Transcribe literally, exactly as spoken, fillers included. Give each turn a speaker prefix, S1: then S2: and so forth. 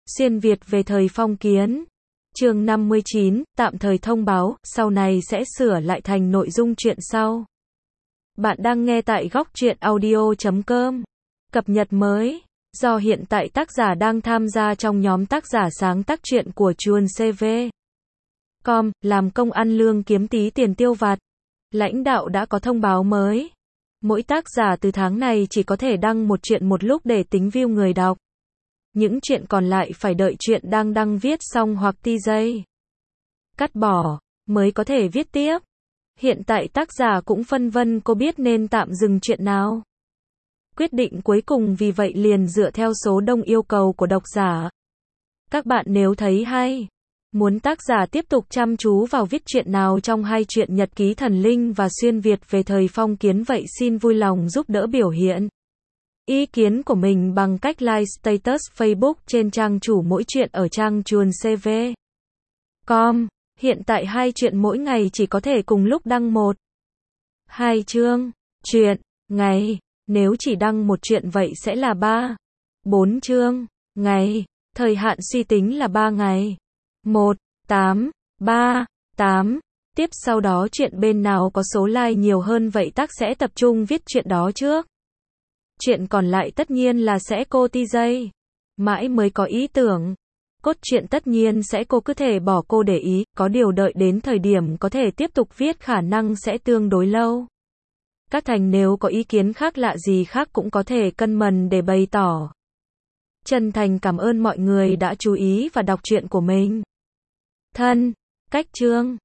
S1: Xuyên Việt về thời phong kiến. Chương năm mươi chín, tạm thời thông báo, sau này sẽ sửa lại thành nội dung truyện sau. Bạn đang nghe tại góc truyện audio chấm com. Cập nhật mới. Do hiện tại tác giả đang tham gia trong nhóm tác giả sáng tác truyện của Chuồn xê vê chấm com, làm công ăn lương kiếm tí tiền tiêu vặt. Lãnh đạo đã có thông báo mới. Mỗi tác giả từ tháng này chỉ có thể đăng một truyện một lúc để tính view người đọc. Những chuyện còn lại phải đợi truyện đang đăng viết xong hoặc ti giây cắt bỏ mới có thể viết tiếp. Hiện tại tác giả cũng phân vân cô biết nên tạm dừng chuyện nào. Quyết định cuối cùng vì vậy liền dựa theo số đông yêu cầu của độc giả. Các bạn nếu thấy hay, muốn tác giả tiếp tục chăm chú vào viết truyện nào trong hai truyện Nhật ký thần linh và Xuyên Việt về thời phong kiến vậy xin vui lòng giúp đỡ biểu hiện ý kiến của mình bằng cách like status Facebook trên trang chủ mỗi truyện ở trang Chuồn xê vê chấm com. Hiện tại hai truyện mỗi ngày chỉ có thể cùng lúc đăng một, hai chương truyện ngày. Nếu chỉ đăng một truyện vậy sẽ là ba, bốn chương ngày. Thời hạn suy tính là ba ngày. một, tám, ba, tám. Tiếp sau đó truyện bên nào có số like nhiều hơn vậy tác sẽ tập trung viết truyện đó trước. Chuyện còn lại tất nhiên là sẽ cô ti giây mãi mới có ý tưởng. Cốt truyện tất nhiên sẽ cô cứ thể bỏ cô để ý, có điều đợi đến thời điểm có thể tiếp tục viết khả năng sẽ tương đối lâu. Các thành nếu có ý kiến khác lạ gì khác cũng có thể cân mần để bày tỏ. Chân thành cảm ơn mọi người đã chú ý và đọc truyện của mình. Thân, cách chương.